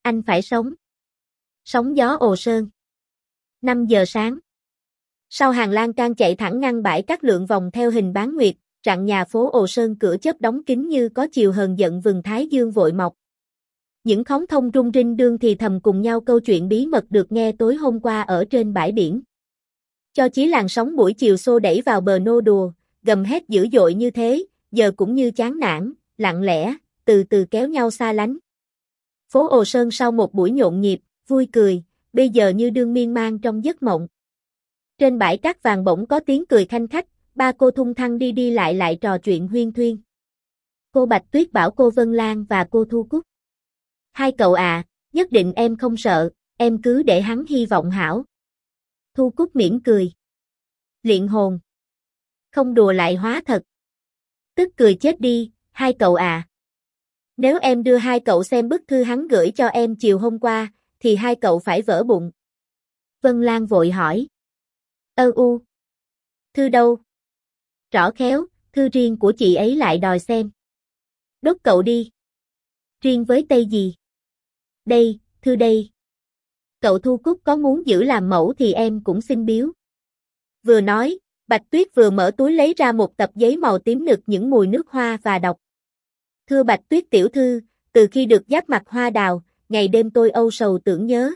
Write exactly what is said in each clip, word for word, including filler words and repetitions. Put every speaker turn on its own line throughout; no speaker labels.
anh phải sống. Sóng gió Ồ Sơn. năm giờ sáng. Sau hàng lan can chạy thẳng ngăn bãi cát lượn vòng theo hình bán nguyệt, rặng nhà phố Ồ Sơn cửa chớp đóng kín như có chiều hờn giận vừng thái dương vội mọc. Những khóm thông rung rinh đương thì thầm cùng nhau câu chuyện bí mật được nghe tối hôm qua ở trên bãi biển. Cho chí làn sóng buổi chiều xô đẩy vào bờ nô đùa, gầm hét dữ dội như thế, giờ cũng như chán nản, lặng lẽ, từ từ kéo nhau xa lánh. Phố Ồ Sơn sau một buổi nhộn nhịp, vui cười, bây giờ như đương miên man trong giấc mộng. Trên bãi cát vàng bỗng có tiếng cười khanh khách, ba cô thung thăng đi đi lại lại trò chuyện huyên thuyên. Cô Bạch Tuyết bảo cô Vân Lan và cô Thu Cúc. Hai cậu à, nhất định em không sợ, em cứ để hắn hy vọng hảo. Thu Cúc mỉm cười. Liện hồn. Không đùa lại hóa thật. Tức cười chết đi, hai cậu à. Nếu em đưa hai cậu xem bức thư hắn gửi cho em chiều hôm qua, thì hai cậu phải vỡ bụng. Vân Lan vội hỏi. Ơ u. Thư đâu? Rõ khéo, thư riêng của chị ấy lại đòi xem. Đốt cậu đi. Riêng với Tây gì? Đây, thư đây. Cậu Thu Cúc có muốn giữ làm mẫu thì em cũng xin biếu. Vừa nói, Bạch Tuyết vừa mở túi lấy ra một tập giấy màu tím nực những mùi nước hoa và đọc. Thưa Bạch Tuyết tiểu thư, từ khi được giáp mặt hoa đào, ngày đêm tôi âu sầu tưởng nhớ.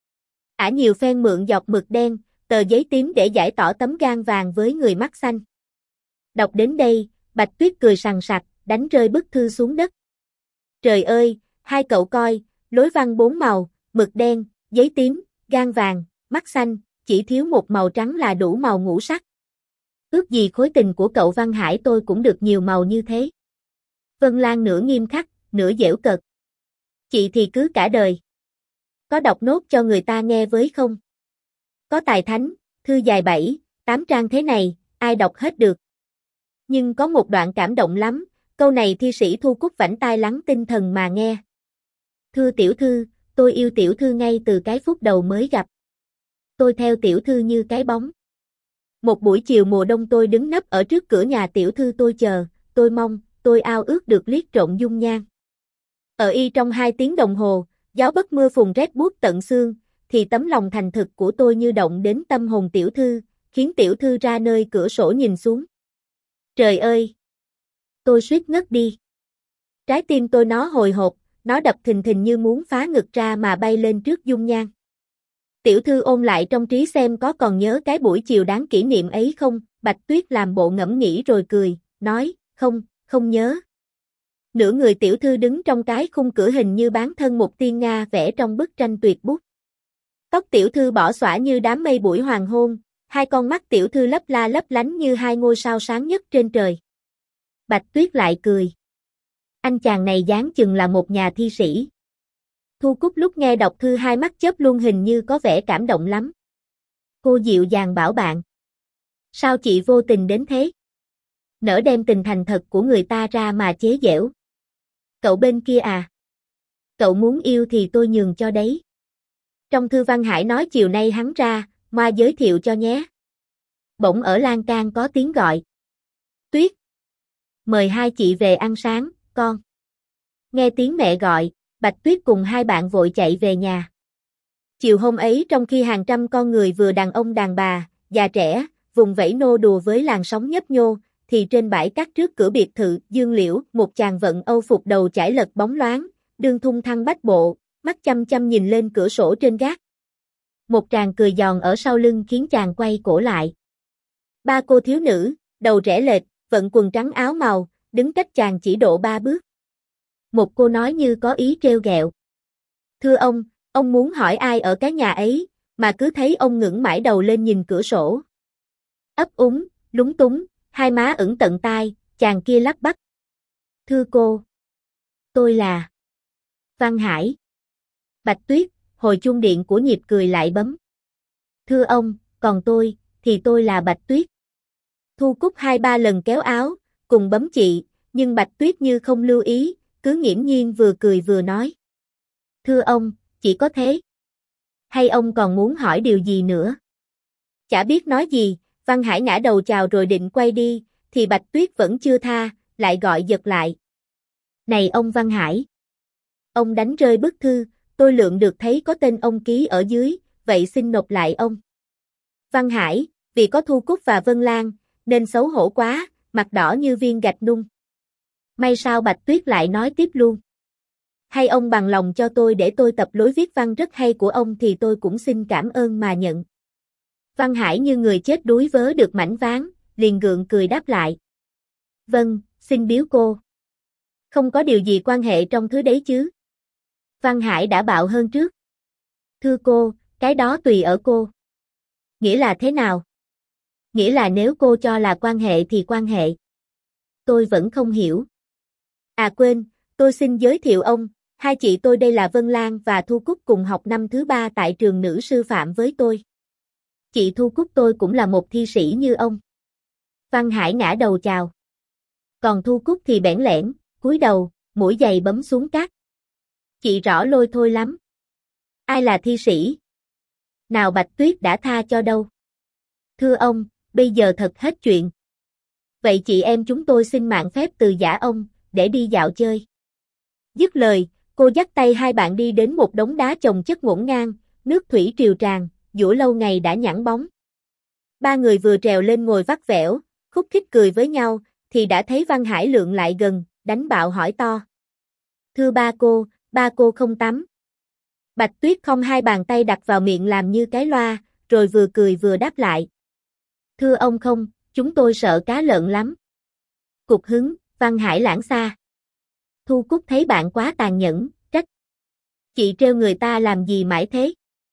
Ả nhiều phen mượn giọt mực đen, tờ giấy tím để giải tỏ tấm gan vàng với người mắt xanh. Đọc đến đây, Bạch Tuyết cười sằng sặc, đánh rơi bức thư xuống đất. Trời ơi, hai cậu coi, lối văn bốn màu, mực đen, giấy tím, gan vàng, mắt xanh, chỉ thiếu một màu trắng là đủ màu ngũ sắc. Ước gì khối tình của cậu Văn Hải tôi cũng được nhiều màu như thế. Vân Lan nửa nghiêm khắc, nửa giễu cợt. Chị thì cứ cả đời. Có đọc nốt cho người ta nghe với không? Có tài thánh, thư dài bảy, tám trang thế này, ai đọc hết được. Nhưng có một đoạn cảm động lắm, câu này thi sĩ Thu Cúc vảnh tai lắng tinh thần mà nghe. Thưa tiểu thư, tôi yêu tiểu thư ngay từ cái phút đầu mới gặp. Tôi theo tiểu thư như cái bóng. Một buổi chiều mùa đông tôi đứng nấp ở trước cửa nhà tiểu thư tôi chờ, tôi mong, tôi ao ước được liếc trộm dung nhan. Ở y trong hai tiếng đồng hồ, gió bất mưa phùn rét buốt tận xương, thì tấm lòng thành thực của tôi như động đến tâm hồn tiểu thư, khiến tiểu thư ra nơi cửa sổ nhìn xuống. Trời ơi! Tôi suýt ngất đi. Trái tim tôi nó hồi hộp, nó đập thình thình như muốn phá ngực ra mà bay lên trước dung nhan. Tiểu thư ôn lại trong trí xem có còn nhớ cái buổi chiều đáng kỷ niệm ấy không? Bạch Tuyết làm bộ ngẫm nghĩ rồi cười, nói, không, không nhớ. Nửa người tiểu thư đứng trong cái khung cửa hình như bán thân một tiên Nga vẽ trong bức tranh tuyệt bút. Tóc tiểu thư bỏ xõa như đám mây buổi hoàng hôn, hai con mắt tiểu thư lấp la lấp lánh như hai ngôi sao sáng nhất trên trời. Bạch Tuyết lại cười. Anh chàng này dáng chừng là một nhà thi sĩ. Thu Cúc lúc nghe đọc thư hai mắt chớp luôn hình như có vẻ cảm động lắm. Cô dịu dàng bảo bạn. Sao chị vô tình đến thế? Nỡ đem tình thành thật của người ta ra mà chế giễu. Cậu bên kia à? Cậu muốn yêu thì tôi nhường cho đấy. Trong thư Văn Hải nói chiều nay hắn ra, Moa giới thiệu cho nhé. Bỗng ở lan can có tiếng gọi. Tuyết! Mời hai chị về ăn sáng, con. Nghe tiếng mẹ gọi, Bạch Tuyết cùng hai bạn vội chạy về nhà. Chiều hôm ấy trong khi hàng trăm con người vừa đàn ông đàn bà, già trẻ, vùng vẫy nô đùa với làn sóng nhấp nhô, thì trên bãi cát trước cửa biệt thự Dương Liễu, một chàng vận Âu phục đầu chải lật bóng loáng, đương thung thăng bách bộ, mắt chăm chăm nhìn lên cửa sổ trên gác. Một tràng cười giòn ở sau lưng khiến chàng quay cổ lại. Ba cô thiếu nữ, đầu rẽ lệch, vận quần trắng áo màu, đứng cách chàng chỉ độ ba bước. Một cô nói như có ý trêu ghẹo. Thưa ông, ông muốn hỏi ai ở cái nhà ấy, mà cứ thấy ông ngẩng mãi đầu lên nhìn cửa sổ. Ấp úng, lúng túng, hai má ửng tận tai, chàng kia lắp bắp. Thưa cô, tôi là Văn Hải. Bạch Tuyết, hồi chuông điện của nhịp cười lại bấm. Thưa ông, còn tôi, thì tôi là Bạch Tuyết. Thu Cúc hai ba lần kéo áo, cùng bấm chị, nhưng Bạch Tuyết như không lưu ý, cứ nghiễm nhiên vừa cười vừa nói. Thưa ông, chỉ có thế. Hay ông còn muốn hỏi điều gì nữa? Chả biết nói gì, Văn Hải ngã đầu chào rồi định quay đi, thì Bạch Tuyết vẫn chưa tha, lại gọi giật lại. Này ông Văn Hải! Ông đánh rơi bức thư, tôi lượng được thấy có tên ông ký ở dưới, vậy xin nộp lại ông. Văn Hải, vì có Thu Cúc và Vân Lan, nên xấu hổ quá, mặt đỏ như viên gạch nung. May sao Bạch Tuyết lại nói tiếp luôn. Hay ông bằng lòng cho tôi để tôi tập lối viết văn rất hay của ông thì tôi cũng xin cảm ơn mà nhận. Văn Hải như người chết đuối vớ được mảnh ván, liền gượng cười đáp lại. Vâng, xin biếu cô. Không có điều gì quan hệ trong thứ đấy chứ. Văn Hải đã bạo hơn trước. Thưa cô, cái đó tùy ở cô. Nghĩa là thế nào? Nghĩa là nếu cô cho là quan hệ thì quan hệ. Tôi vẫn không hiểu. À quên, tôi xin giới thiệu ông, hai chị tôi đây là Vân Lan và Thu Cúc cùng học năm thứ ba tại trường nữ sư phạm với tôi. Chị Thu Cúc tôi cũng là một thi sĩ như ông. Văn Hải ngã đầu chào. Còn Thu Cúc thì bẽn lẽn, cúi đầu, mũi giày bấm xuống cát. Chị rõ lôi thôi lắm. Ai là thi sĩ? Nào Bạch Tuyết đã tha cho đâu. Thưa ông, bây giờ thật hết chuyện. Vậy chị em chúng tôi xin mạng phép từ giã ông, để đi dạo chơi. Dứt lời, cô dắt tay hai bạn đi đến một đống đá chồng chất ngổn ngang, nước thủy triều tràn, dũa lâu ngày đã nhẵn bóng. Ba người vừa trèo lên ngồi vắt vẻo, khúc khích cười với nhau, thì đã thấy Văn Hải lượn lại gần, đánh bạo hỏi to. Thưa ba cô, ba cô không tắm. Bạch Tuyết không hai bàn tay đặt vào miệng làm như cái loa, rồi vừa cười vừa đáp lại. Thưa ông không, chúng tôi sợ cá lợn lắm. Cục hứng, Văn Hải lãng xa. Thu Cúc thấy bạn quá tàn nhẫn, trách. Chị trêu người ta làm gì mãi thế?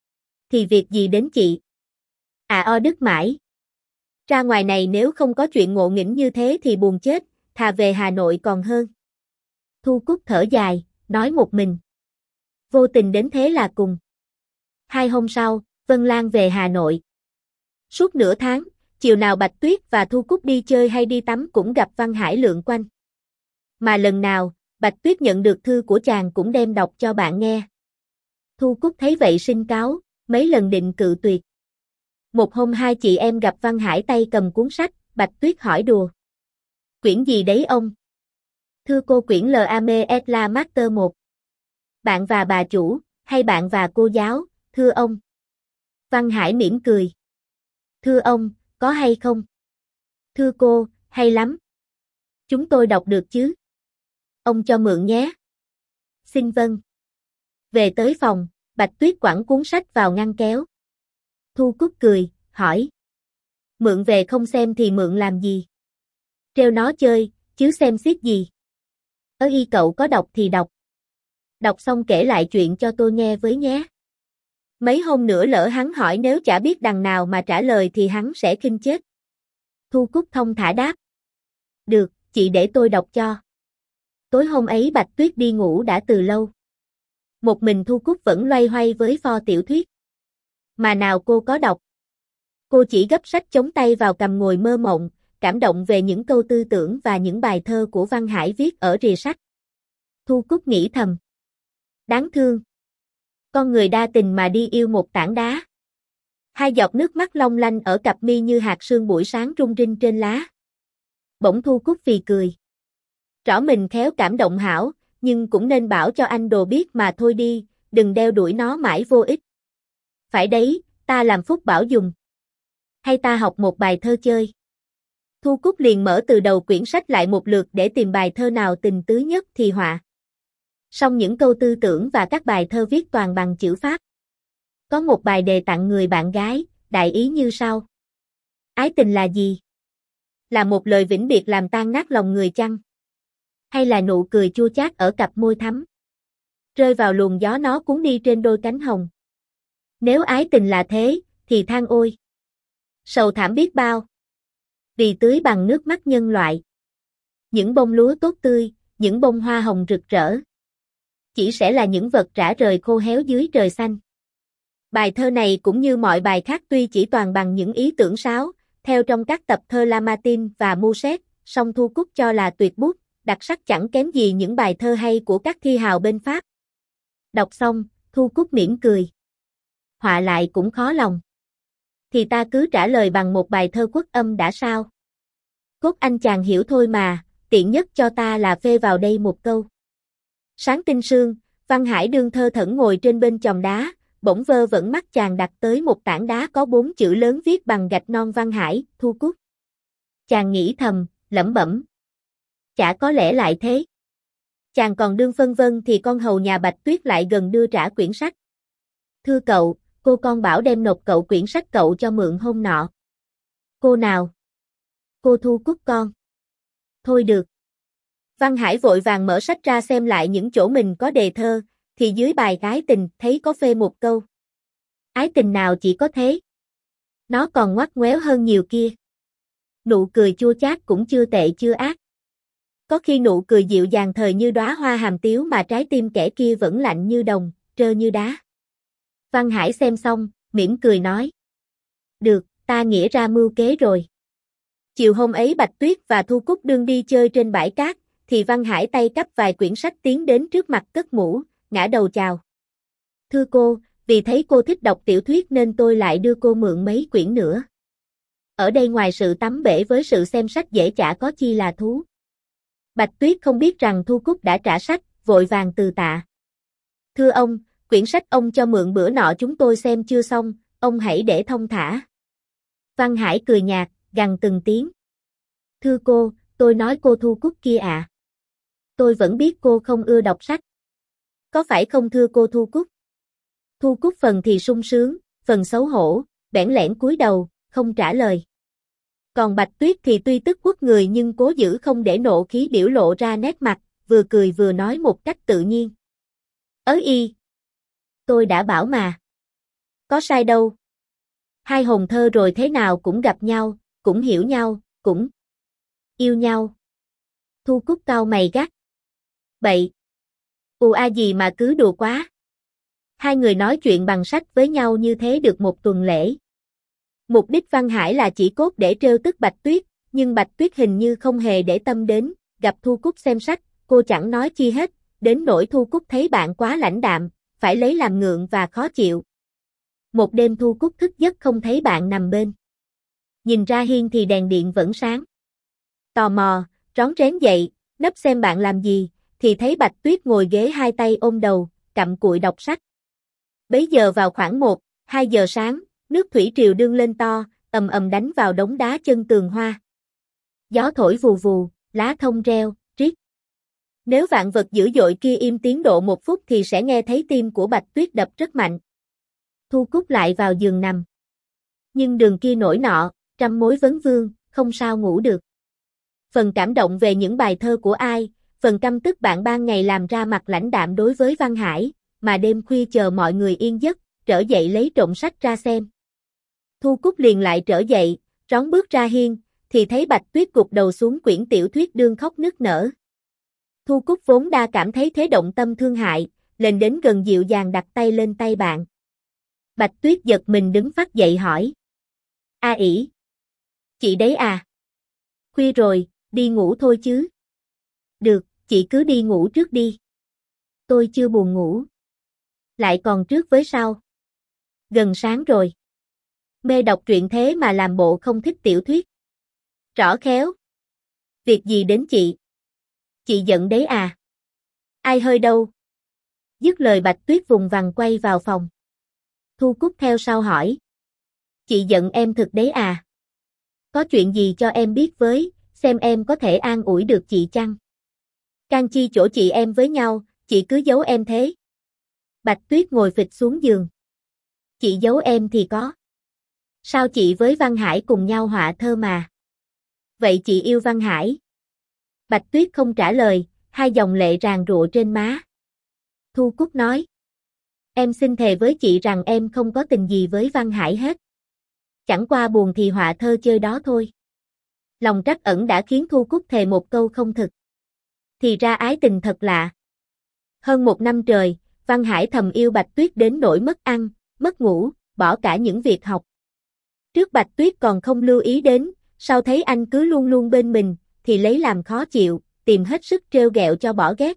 Thì việc gì đến chị? À o đức mãi. Ra ngoài này nếu không có chuyện ngộ nghĩnh như thế thì buồn chết, thà về Hà Nội còn hơn. Thu Cúc thở dài, nói một mình. Vô tình đến thế là cùng. Hai hôm sau, Vân Lan về Hà Nội. Suốt nửa tháng, chiều nào Bạch Tuyết và Thu Cúc đi chơi hay đi tắm cũng gặp Văn Hải lượn quanh. Mà lần nào, Bạch Tuyết nhận được thư của chàng cũng đem đọc cho bạn nghe. Thu Cúc thấy vậy xin cáo, mấy lần định cự tuyệt. Một hôm hai chị em gặp Văn Hải tay cầm cuốn sách, Bạch Tuyết hỏi đùa. Quyển gì đấy ông? Thưa cô quyển L A M S La Master một. Bạn và bà chủ, hay bạn và cô giáo, thưa ông? Văn Hải mỉm cười. Thưa ông, có hay không? Thưa cô, hay lắm. Chúng tôi đọc được chứ? Ông cho mượn nhé. Xin vâng. Về tới phòng, Bạch Tuyết quẳng cuốn sách vào ngăn kéo. Thu Cúc cười, hỏi. Mượn về không xem thì mượn làm gì? Treo nó chơi, chứ xem xiết gì? Ơ y cậu có đọc thì đọc. Đọc xong kể lại chuyện cho tôi nghe với nhé. Mấy hôm nữa lỡ hắn hỏi nếu chả biết đằng nào mà trả lời thì hắn sẽ khinh chết. Thu Cúc thông thả đáp. Được, chị để tôi đọc cho. Tối hôm ấy Bạch Tuyết đi ngủ đã từ lâu. Một mình Thu Cúc vẫn loay hoay với pho tiểu thuyết. Mà nào cô có đọc. Cô chỉ gấp sách chống tay vào cầm ngồi mơ mộng, cảm động về những câu tư tưởng và những bài thơ của Văn Hải viết ở rìa sách. Thu Cúc nghĩ thầm. Đáng thương. Con người đa tình mà đi yêu một tảng đá. Hai giọt nước mắt long lanh ở cặp mi như hạt sương buổi sáng rung rinh trên lá. Bỗng Thu Cúc phì cười. Rõ mình khéo cảm động Hảo, nhưng cũng nên bảo cho anh đồ biết mà thôi đi, đừng đeo đuổi nó mãi vô ích. Phải đấy, ta làm phúc bảo dùng. Hay ta học một bài thơ chơi. Thu Cúc liền mở từ đầu quyển sách lại một lượt để tìm bài thơ nào tình tứ nhất thì họa. Song những câu tư tưởng và các bài thơ viết toàn bằng chữ Pháp. Có một bài đề tặng người bạn gái, đại ý như sau. Ái tình là gì? Là một lời vĩnh biệt làm tan nát lòng người chăng? Hay là nụ cười chua chát ở cặp môi thắm? Rơi vào luồng gió nó cuốn đi trên đôi cánh hồng. Nếu ái tình là thế, thì than ôi. Sầu thảm biết bao. Vì tưới bằng nước mắt nhân loại. Những bông lúa tốt tươi, những bông hoa hồng rực rỡ. Chỉ sẽ là những vật rã rời khô héo dưới trời xanh. Bài thơ này cũng như mọi bài khác tuy chỉ toàn bằng những ý tưởng sáo, theo trong các tập thơ Lamartine và Musset, song Thu Cúc cho là tuyệt bút, đặc sắc chẳng kém gì những bài thơ hay của các thi hào bên Pháp. Đọc xong, Thu Cúc mỉm cười. Họa lại cũng khó lòng. Thì ta cứ trả lời bằng một bài thơ quốc âm đã sao? Cốt anh chàng hiểu thôi mà, tiện nhất cho ta là phê vào đây một câu. Sáng tinh sương, Văn Hải đương thơ thẩn ngồi trên bên chòm đá, bỗng vơ vẩn mắt chàng đặt tới một tảng đá có bốn chữ lớn viết bằng gạch non Văn Hải, Thu Cúc. Chàng nghĩ thầm, lẩm bẩm. Chả có lẽ lại thế. Chàng còn đương phân vân thì con hầu nhà Bạch Tuyết lại gần đưa trả quyển sách. Thưa cậu, cô con bảo đem nộp cậu quyển sách cậu cho mượn hôm nọ. Cô nào? Cô Thu Cúc con. Thôi được. Văn Hải vội vàng mở sách ra xem lại những chỗ mình có đề thơ, thì dưới bài ái tình thấy có phê một câu. Ái tình nào chỉ có thế. Nó còn ngoắt ngoéo hơn nhiều kia. Nụ cười chua chát cũng chưa tệ chưa ác. Có khi nụ cười dịu dàng thời như đóa hoa hàm tiếu mà trái tim kẻ kia vẫn lạnh như đồng, trơ như đá. Văn Hải xem xong, mỉm cười nói. Được, ta nghĩa ra mưu kế rồi. Chiều hôm ấy Bạch Tuyết và Thu Cúc đương đi chơi trên bãi cát, thì Văn Hải tay cắp vài quyển sách tiến đến trước mặt cất mũ, ngã đầu chào. Thưa cô, vì thấy cô thích đọc tiểu thuyết nên tôi lại đưa cô mượn mấy quyển nữa. Ở đây ngoài sự tắm bể với sự xem sách dễ chả có chi là thú. Bạch Tuyết không biết rằng Thu Cúc đã trả sách, vội vàng từ tạ. Thưa ông, quyển sách ông cho mượn bữa nọ chúng tôi xem chưa xong, ông hãy để thông thả. Văn Hải cười nhạt, gằn từng tiếng. Thưa cô, tôi nói cô Thu Cúc kia ạ. À. Tôi vẫn biết cô không ưa đọc sách. Có phải không thưa cô Thu Cúc? Thu Cúc phần thì sung sướng, phần xấu hổ, bẽn lẽn cúi đầu, không trả lời. Còn Bạch Tuyết thì tuy tức quất người nhưng cố giữ không để nộ khí biểu lộ ra nét mặt, vừa cười vừa nói một cách tự nhiên. Ớ y. Tôi đã bảo mà. Có sai đâu. Hai hồn thơ rồi thế nào cũng gặp nhau, cũng hiểu nhau, cũng yêu nhau. Thu Cúc cau mày gắt. Bậy. Ù a gì mà cứ đùa quá. Hai người nói chuyện bằng sách với nhau như thế được một tuần lễ. Mục đích Văn Hải là chỉ cốt để trêu tức Bạch Tuyết, nhưng Bạch Tuyết hình như không hề để tâm đến, gặp Thu Cúc xem sách, cô chẳng nói chi hết, đến nỗi Thu Cúc thấy bạn quá lãnh đạm, phải lấy làm ngượng và khó chịu. Một đêm Thu Cúc thức giấc không thấy bạn nằm bên. Nhìn ra hiên thì đèn điện vẫn sáng. Tò mò, rón rén dậy, nấp xem bạn làm gì, thì thấy Bạch Tuyết ngồi ghế hai tay ôm đầu, cặm cụi đọc sách. Bấy giờ vào khoảng một, hai giờ sáng, nước thủy triều đương lên to, ầm ầm đánh vào đống đá chân tường hoa. Gió thổi vù vù, lá thông reo, riết. Nếu vạn vật dữ dội kia im tiếng độ một phút thì sẽ nghe thấy tim của Bạch Tuyết đập rất mạnh. Thu Cúc lại vào giường nằm. Nhưng đường kia nổi nọ, trăm mối vấn vương, không sao ngủ được. Phần cảm động về những bài thơ của ai, phần căm tức bạn ban ngày làm ra mặt lãnh đạm đối với Văn Hải, mà đêm khuya chờ mọi người yên giấc, trở dậy lấy trộm sách ra xem. Thu Cúc liền lại trở dậy, rón bước ra hiên, thì thấy Bạch Tuyết gục đầu xuống quyển tiểu thuyết đương khóc nức nở. Thu Cúc vốn đa cảm thấy thế động tâm thương hại, lên đến gần dịu dàng đặt tay lên tay bạn. Bạch Tuyết giật mình đứng phát dậy hỏi. A ỷ. Chị đấy à? Khuya rồi, đi ngủ thôi chứ. Được, chị cứ đi ngủ trước đi. Tôi chưa buồn ngủ. Lại còn trước với sao? Gần sáng rồi. Mê đọc truyện thế mà làm bộ không thích tiểu thuyết. Rõ khéo. Việc gì đến chị? Chị giận đấy à? Ai hơi đâu? Dứt lời Bạch Tuyết vùng vằng quay vào phòng. Thu Cúc theo sau hỏi. Chị giận em thực đấy à? Có chuyện gì cho em biết với, xem em có thể an ủi được chị chăng? Can chi chỗ chị em với nhau, chị cứ giấu em thế. Bạch Tuyết ngồi phịch xuống giường. Chị giấu em thì có. Sao chị với Văn Hải cùng nhau họa thơ mà? Vậy chị yêu Văn Hải? Bạch Tuyết không trả lời, hai dòng lệ ràn rụa trên má. Thu Cúc nói. Em xin thề với chị rằng em không có tình gì với Văn Hải hết. Chẳng qua buồn thì họa thơ chơi đó thôi. Lòng trắc ẩn đã khiến Thu Cúc thề một câu không thực. Thì ra ái tình thật lạ. Hơn một năm trời, Văn Hải thầm yêu Bạch Tuyết đến nỗi mất ăn, mất ngủ, bỏ cả những việc học. Trước Bạch Tuyết còn không lưu ý đến, sau thấy anh cứ luôn luôn bên mình, thì lấy làm khó chịu, tìm hết sức trêu ghẹo cho bỏ ghét.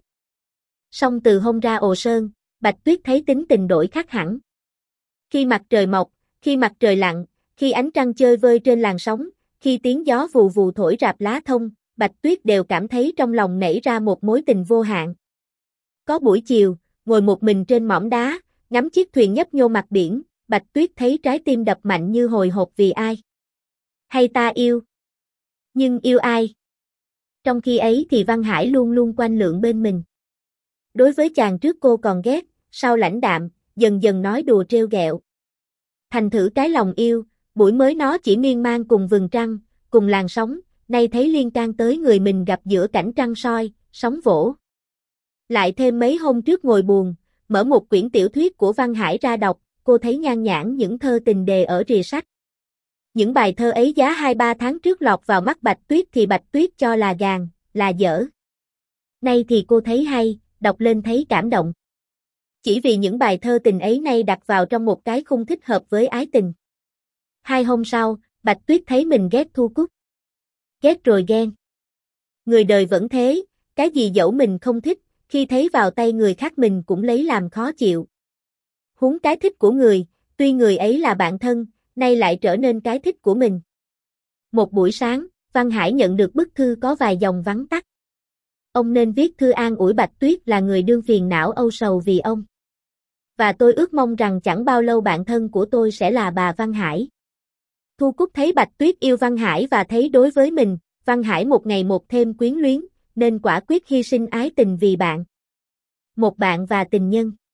Song từ hôm ra Ồ Sơn, Bạch Tuyết thấy tính tình đổi khác hẳn. Khi mặt trời mọc, khi mặt trời lặn, khi ánh trăng chơi vơi trên làn sóng, khi tiếng gió vù vù thổi rạp lá thông, Bạch Tuyết đều cảm thấy trong lòng nảy ra một mối tình vô hạn. Có buổi chiều, ngồi một mình trên mỏm đá, ngắm chiếc thuyền nhấp nhô mặt biển, Bạch Tuyết thấy trái tim đập mạnh như hồi hộp vì ai. Hay ta yêu? Nhưng yêu ai? Trong khi ấy thì Văn Hải luôn luôn quanh lượn bên mình. Đối với chàng trước cô còn ghét, sau lãnh đạm, dần dần nói đùa trêu ghẹo. Thành thử cái lòng yêu, buổi mới nó chỉ miên man cùng vầng trăng, cùng làn sóng, nay thấy liên can tới người mình gặp giữa cảnh trăng soi, sóng vỗ. Lại thêm mấy hôm trước ngồi buồn, mở một quyển tiểu thuyết của Văn Hải ra đọc, cô thấy nhan nhãn những thơ tình đề ở rìa sách. Những bài thơ ấy giá hai ba tháng trước lọt vào mắt Bạch Tuyết thì Bạch Tuyết cho là gàn, là dở. Nay thì cô thấy hay, đọc lên thấy cảm động. Chỉ vì những bài thơ tình ấy nay đặt vào trong một cái khung thích hợp với ái tình. Hai hôm sau, Bạch Tuyết thấy mình ghét Thu Cúc. Ghét rồi ghen. Người đời vẫn thế, cái gì dẫu mình không thích, khi thấy vào tay người khác mình cũng lấy làm khó chịu. Huống cái thích của người, tuy người ấy là bạn thân, nay lại trở nên cái thích của mình. Một buổi sáng, Văn Hải nhận được bức thư có vài dòng vắn tắt. Ông nên viết thư an ủi Bạch Tuyết là người đương phiền não âu sầu vì ông. Và tôi ước mong rằng chẳng bao lâu bạn thân của tôi sẽ là bà Văn Hải. Thu Cúc thấy Bạch Tuyết yêu Văn Hải và thấy đối với mình, Văn Hải một ngày một thêm quyến luyến, nên quả quyết hy sinh ái tình vì bạn. Một bạn và tình nhân.